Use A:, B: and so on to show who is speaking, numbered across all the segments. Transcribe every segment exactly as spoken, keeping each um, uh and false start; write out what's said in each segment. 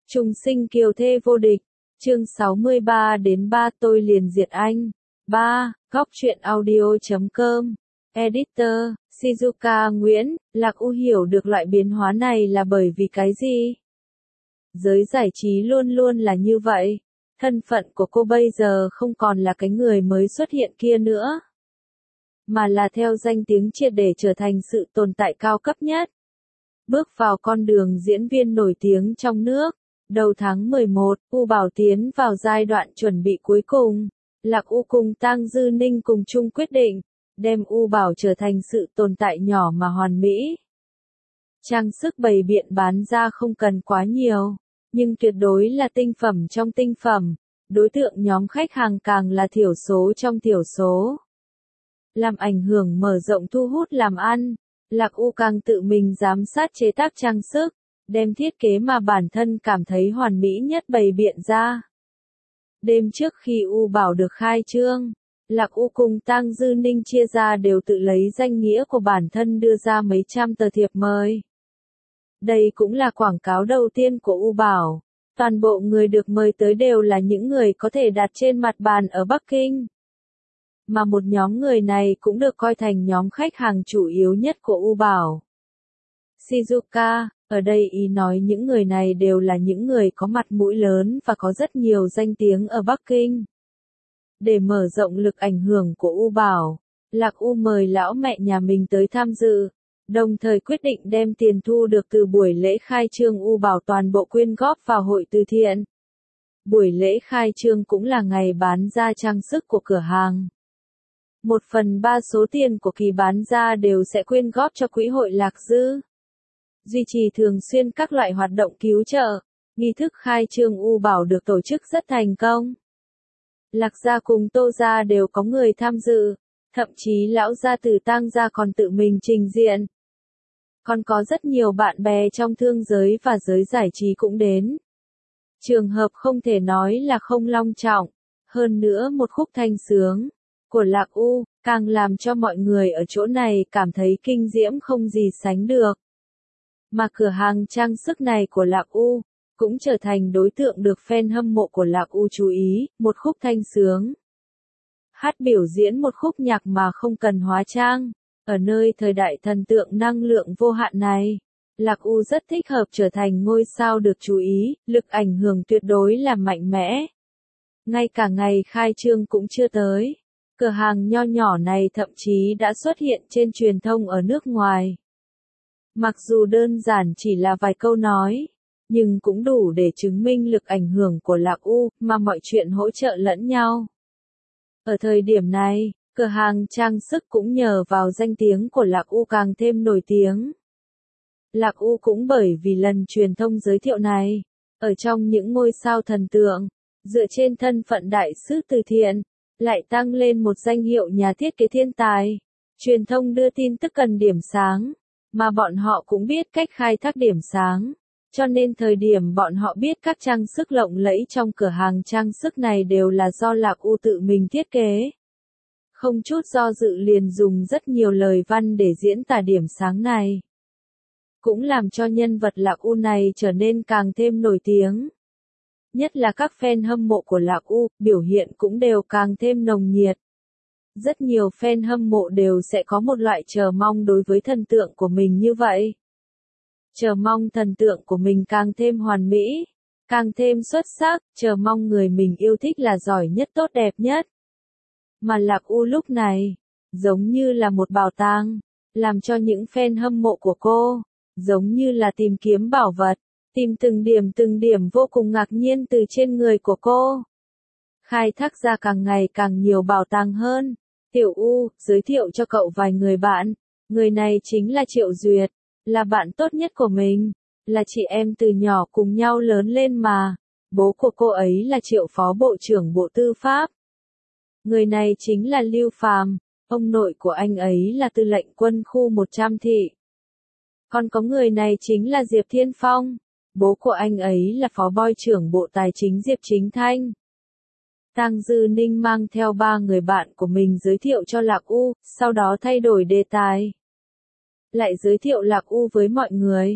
A: Trùng sinh kiều thê vô địch, chương sáu mươi ba đến ba tôi liền diệt anh. ba. Góc truyện audio chấm com. Editor, Shizuka Nguyễn, Lạc U hiểu được loại biến hóa này là bởi vì cái gì? Giới giải trí luôn luôn là như vậy. Thân phận của cô bây giờ không còn là cái người mới xuất hiện kia nữa, mà là theo danh tiếng triệt để trở thành sự tồn tại cao cấp nhất. Bước vào con đường diễn viên nổi tiếng trong nước. Đầu tháng mười một, U Bảo tiến vào giai đoạn chuẩn bị cuối cùng. Lạc U cùng Tang Dư Ninh cùng chung quyết định, đem U Bảo trở thành sự tồn tại nhỏ mà hoàn mỹ. Trang sức bày biện bán ra không cần quá nhiều, nhưng tuyệt đối là tinh phẩm trong tinh phẩm. Đối tượng nhóm khách hàng càng là thiểu số trong thiểu số. Làm ảnh hưởng mở rộng thu hút làm ăn, Lạc U càng tự mình giám sát chế tác trang sức, đem thiết kế mà bản thân cảm thấy hoàn mỹ nhất bày biện ra. Đêm trước khi U Bảo được khai trương, Lạc U cùng Tang Dư Ninh chia ra đều tự lấy danh nghĩa của bản thân đưa ra mấy trăm tờ thiệp mời. Đây cũng là quảng cáo đầu tiên của U Bảo. Toàn bộ người được mời tới đều là những người có thể đặt trên mặt bàn ở Bắc Kinh. Mà một nhóm người này cũng được coi thành nhóm khách hàng chủ yếu nhất của U Bảo. Shizuka, ở đây ý nói những người này đều là những người có mặt mũi lớn và có rất nhiều danh tiếng ở Bắc Kinh. Để mở rộng lực ảnh hưởng của U Bảo, Lạc U mời lão mẹ nhà mình tới tham dự, đồng thời quyết định đem tiền thu được từ buổi lễ khai trương U Bảo toàn bộ quyên góp vào hội từ thiện. Buổi lễ khai trương cũng là ngày bán ra trang sức của cửa hàng. Một phần ba số tiền của kỳ bán ra đều sẽ quyên góp cho quỹ hội Lạc Dư. Duy trì thường xuyên các loại hoạt động cứu trợ, nghi thức khai trương U Bảo được tổ chức rất thành công. Lạc gia cùng Tô gia đều có người tham dự, thậm chí lão gia tử Tang gia còn tự mình trình diện. Còn có rất nhiều bạn bè trong thương giới và giới giải trí cũng đến. Trường hợp không thể nói là không long trọng, hơn nữa một khúc thanh sướng của Lạc U, càng làm cho mọi người ở chỗ này cảm thấy kinh diễm không gì sánh được. Mà cửa hàng trang sức này của Lạc U, cũng trở thành đối tượng được fan hâm mộ của Lạc U chú ý, một khúc thanh sướng. Hát biểu diễn một khúc nhạc mà không cần hóa trang, ở nơi thời đại thần tượng năng lượng vô hạn này, Lạc U rất thích hợp trở thành ngôi sao được chú ý, lực ảnh hưởng tuyệt đối là mạnh mẽ. Ngay cả ngày khai trương cũng chưa tới, cửa hàng nho nhỏ này thậm chí đã xuất hiện trên truyền thông ở nước ngoài. Mặc dù đơn giản chỉ là vài câu nói, nhưng cũng đủ để chứng minh lực ảnh hưởng của Lạc U, mà mọi chuyện hỗ trợ lẫn nhau. Ở thời điểm này, cửa hàng trang sức cũng nhờ vào danh tiếng của Lạc U càng thêm nổi tiếng. Lạc U cũng bởi vì lần truyền thông giới thiệu này, ở trong những ngôi sao thần tượng, dựa trên thân phận đại sứ từ thiện, lại tăng lên một danh hiệu nhà thiết kế thiên tài. Truyền thông đưa tin tức cần điểm sáng, mà bọn họ cũng biết cách khai thác điểm sáng. Cho nên thời điểm bọn họ biết các trang sức lộng lẫy trong cửa hàng trang sức này đều là do Lạc U tự mình thiết kế. Không chút do dự liền dùng rất nhiều lời văn để diễn tả điểm sáng này. Cũng làm cho nhân vật Lạc U này trở nên càng thêm nổi tiếng. Nhất là các fan hâm mộ của Lạc U, biểu hiện cũng đều càng thêm nồng nhiệt. Rất nhiều fan hâm mộ đều sẽ có một loại chờ mong đối với thần tượng của mình như vậy. Chờ mong thần tượng của mình càng thêm hoàn mỹ, càng thêm xuất sắc, chờ mong người mình yêu thích là giỏi nhất tốt đẹp nhất. Mà Lạc U lúc này, giống như là một bảo tàng, làm cho những fan hâm mộ của cô, giống như là tìm kiếm bảo vật, tìm từng điểm từng điểm vô cùng ngạc nhiên từ trên người của cô. Khai thác ra càng ngày càng nhiều bảo tàng hơn. Tiểu U, giới thiệu cho cậu vài người bạn, người này chính là Triệu Duyệt, là bạn tốt nhất của mình, là chị em từ nhỏ cùng nhau lớn lên mà, bố của cô ấy là Triệu Phó Bộ trưởng Bộ Tư pháp. Người này chính là Lưu Phàm, ông nội của anh ấy là tư lệnh quân khu một trăm thị. Còn có người này chính là Diệp Thiên Phong, bố của anh ấy là Phó Boy trưởng Bộ Tài chính Diệp Chính Thanh. Tang Dư Ninh mang theo ba người bạn của mình giới thiệu cho Lạc U, sau đó thay đổi đề tài. Lại giới thiệu Lạc U với mọi người.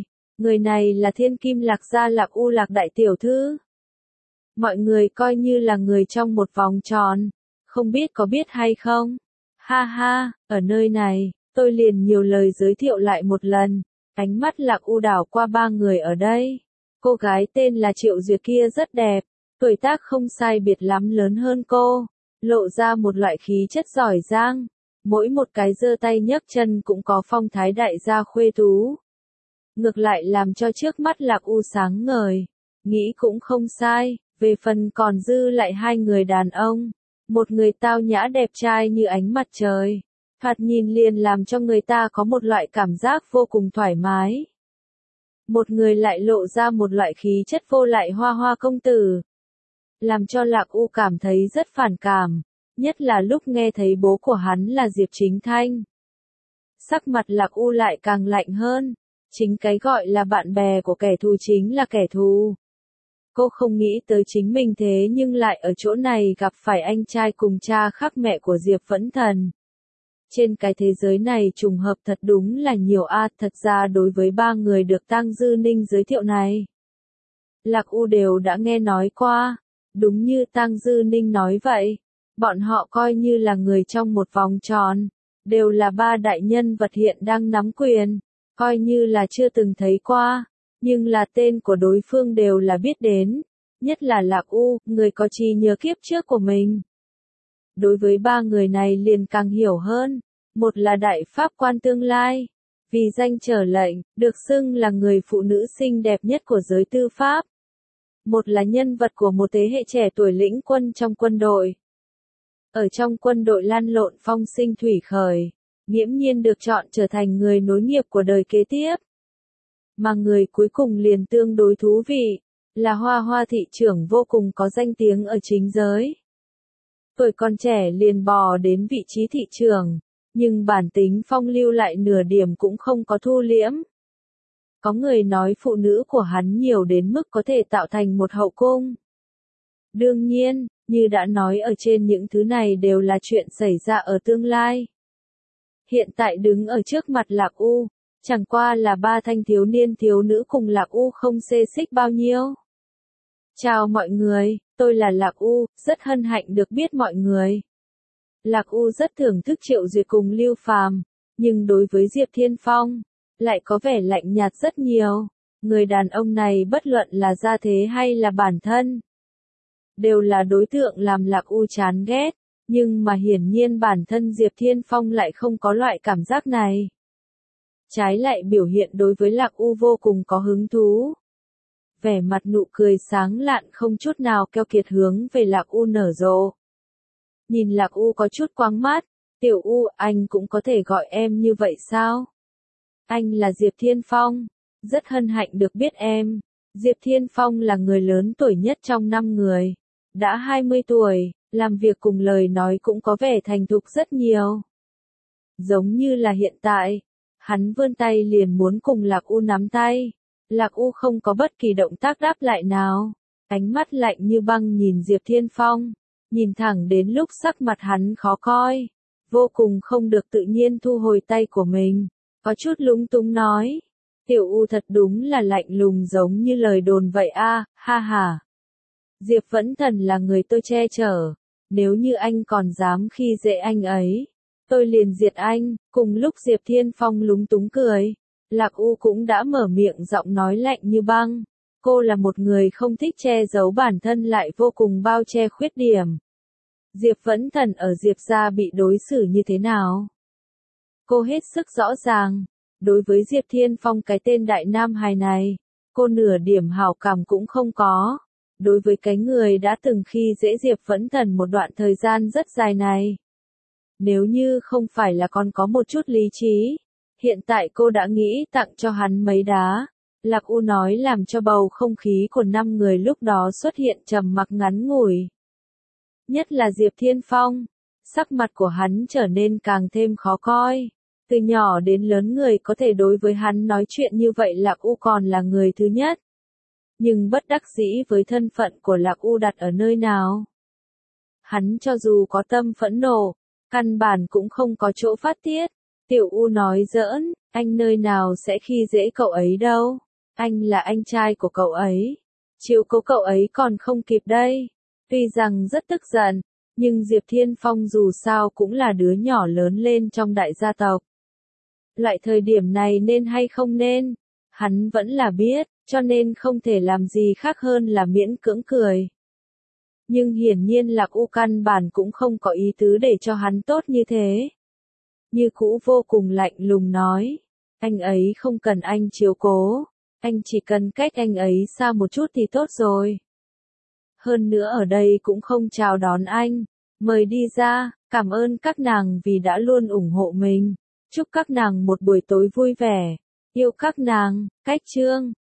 A: Người này là thiên kim Lạc gia Lạc U Lạc đại tiểu thư. Mọi người coi như là người trong một vòng tròn, không biết có biết hay không? Ha ha, ở nơi này, tôi liền nhiều lời giới thiệu lại một lần. Ánh mắt Lạc U đảo qua ba người ở đây. Cô gái tên là Triệu Duyệt kia rất đẹp, tuổi tác không sai biệt lắm lớn hơn cô, lộ ra một loại khí chất giỏi giang, mỗi một cái giơ tay nhấc chân cũng có phong thái đại gia khuê tú. Ngược lại làm cho trước mắt Lạc U sáng ngời, nghĩ cũng không sai, về phần còn dư lại hai người đàn ông, một người tao nhã đẹp trai như ánh mặt trời, thoạt nhìn liền làm cho người ta có một loại cảm giác vô cùng thoải mái. Một người lại lộ ra một loại khí chất vô lại hoa hoa công tử, làm cho Lạc U cảm thấy rất phản cảm, nhất là lúc nghe thấy bố của hắn là Diệp Chính Thanh. Sắc mặt Lạc U lại càng lạnh hơn, chính cái gọi là bạn bè của kẻ thù chính là kẻ thù. Cô không nghĩ tới chính mình thế nhưng lại ở chỗ này gặp phải anh trai cùng cha khác mẹ của Diệp Vẫn Thần. Trên cái thế giới này trùng hợp thật đúng là nhiều a, à, thật ra đối với ba người được Tang Dư Ninh giới thiệu này, Lạc U đều đã nghe nói qua, đúng như Tang Dư Ninh nói vậy, bọn họ coi như là người trong một vòng tròn, đều là ba đại nhân vật hiện đang nắm quyền, coi như là chưa từng thấy qua, nhưng là tên của đối phương đều là biết đến, nhất là Lạc U, người có trí nhớ kiếp trước của mình. Đối với ba người này liền càng hiểu hơn, một là đại pháp quan tương lai, vì danh trở lệnh, được xưng là người phụ nữ xinh đẹp nhất của giới tư pháp. Một là nhân vật của một thế hệ trẻ tuổi lĩnh quân trong quân đội. Ở trong quân đội lan lộn phong sinh thủy khởi, nghiễm nhiên được chọn trở thành người nối nghiệp của đời kế tiếp. Mà người cuối cùng liền tương đối thú vị, là Hoa Hoa thị trưởng vô cùng có danh tiếng ở chính giới. Tuổi còn trẻ liền bò đến vị trí thị trưởng, nhưng bản tính phong lưu lại nửa điểm cũng không có thu liễm. Có người nói phụ nữ của hắn nhiều đến mức có thể tạo thành một hậu cung. Đương nhiên, như đã nói ở trên, những thứ này đều là chuyện xảy ra ở tương lai. Hiện tại đứng ở trước mặt Lạc U, chẳng qua là ba thanh thiếu niên thiếu nữ cùng Lạc U không xê xích bao nhiêu. Chào mọi người, tôi là Lạc U, rất hân hạnh được biết mọi người. Lạc U rất thưởng thức Triệu Duyệt cùng Lưu Phàm, nhưng đối với Diệp Thiên Phong, lại có vẻ lạnh nhạt rất nhiều. Người đàn ông này bất luận là gia thế hay là bản thân, đều là đối tượng làm Lạc U chán ghét, nhưng mà hiển nhiên bản thân Diệp Thiên Phong lại không có loại cảm giác này. Trái lại biểu hiện đối với Lạc U vô cùng có hứng thú. Vẻ mặt nụ cười sáng lạn không chút nào keo kiệt hướng về Lạc U nở rộ. Nhìn Lạc U có chút quáng mắt, tiểu U, anh cũng có thể gọi em như vậy sao? Anh là Diệp Thiên Phong, rất hân hạnh được biết em. Diệp Thiên Phong là người lớn tuổi nhất trong năm người, đã hai mươi tuổi, làm việc cùng lời nói cũng có vẻ thành thục rất nhiều. Giống như là hiện tại, hắn vươn tay liền muốn cùng Lạc U nắm tay. Lạc U không có bất kỳ động tác đáp lại nào, ánh mắt lạnh như băng nhìn Diệp Thiên Phong, nhìn thẳng đến lúc sắc mặt hắn khó coi, vô cùng không được tự nhiên thu hồi tay của mình, có chút lúng túng nói, tiểu U thật đúng là lạnh lùng giống như lời đồn vậy a, ha ha. Diệp Vẫn Thần là người tôi che chở, nếu như anh còn dám khi dễ anh ấy, tôi liền diệt anh. Cùng lúc Diệp Thiên Phong lúng túng cười, Lạc U cũng đã mở miệng giọng nói lạnh như băng. Cô là một người không thích che giấu bản thân lại vô cùng bao che khuyết điểm. Diệp Vẫn Thần ở Diệp gia bị đối xử như thế nào? Cô hết sức rõ ràng. Đối với Diệp Thiên Phong cái tên đại nam hài này, cô nửa điểm hảo cảm cũng không có. Đối với cái người đã từng khi dễ Diệp Vẫn Thần một đoạn thời gian rất dài này, nếu như không phải là còn có một chút lý trí, hiện tại cô đã nghĩ tặng cho hắn mấy đá. Lạc U nói làm cho bầu không khí của năm người lúc đó xuất hiện trầm mặc ngắn ngủi. Nhất là Diệp Thiên Phong, sắc mặt của hắn trở nên càng thêm khó coi. Từ nhỏ đến lớn người có thể đối với hắn nói chuyện như vậy Lạc U còn là người thứ nhất. Nhưng bất đắc dĩ với thân phận của Lạc U đặt ở nơi nào. Hắn cho dù có tâm phẫn nộ, căn bản cũng không có chỗ phát tiết. Tiểu U nói giỡn, anh nơi nào sẽ khi dễ cậu ấy đâu. Anh là anh trai của cậu ấy. Chiếu cố cậu ấy còn không kịp đây. Tuy rằng rất tức giận, nhưng Diệp Thiên Phong dù sao cũng là đứa nhỏ lớn lên trong đại gia tộc. Loại thời điểm này nên hay không nên, hắn vẫn là biết, cho nên không thể làm gì khác hơn là miễn cưỡng cười. Nhưng hiển nhiên Lạc U căn bản cũng không có ý tứ để cho hắn tốt như thế. Như cũ vô cùng lạnh lùng nói, anh ấy không cần anh chiếu cố, anh chỉ cần cách anh ấy xa một chút thì tốt rồi. Hơn nữa ở đây cũng không chào đón anh, mời đi ra, cảm ơn các nàng vì đã luôn ủng hộ mình. Chúc các nàng một buổi tối vui vẻ, yêu các nàng, cách chương.